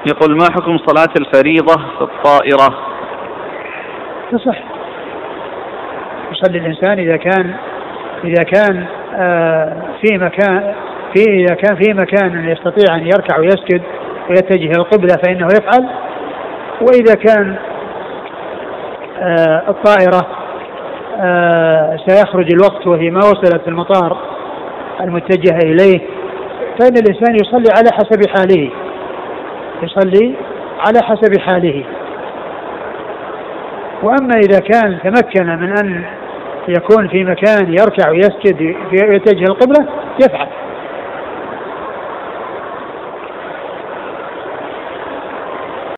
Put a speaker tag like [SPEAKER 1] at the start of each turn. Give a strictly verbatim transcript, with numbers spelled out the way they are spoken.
[SPEAKER 1] يقول ما حكم صلاة الفريضة في الطائرة؟
[SPEAKER 2] تصح، يصلي الإنسان إذا كان إذا كان آه في مكان في إذا كان في مكان يستطيع أن يركع ويسجد ويتجه القبلة فإنه يفعل. وإذا كان آه الطائرة آه سيخرج الوقت وهي ما وصلت المطار المتجهة إليه فإن الإنسان يصلي على حسب حاله يصلي على حسب حاله. وأما إذا كان تمكن من أن يكون في مكان يركع ويسجد ويتجه القبلة يفعل.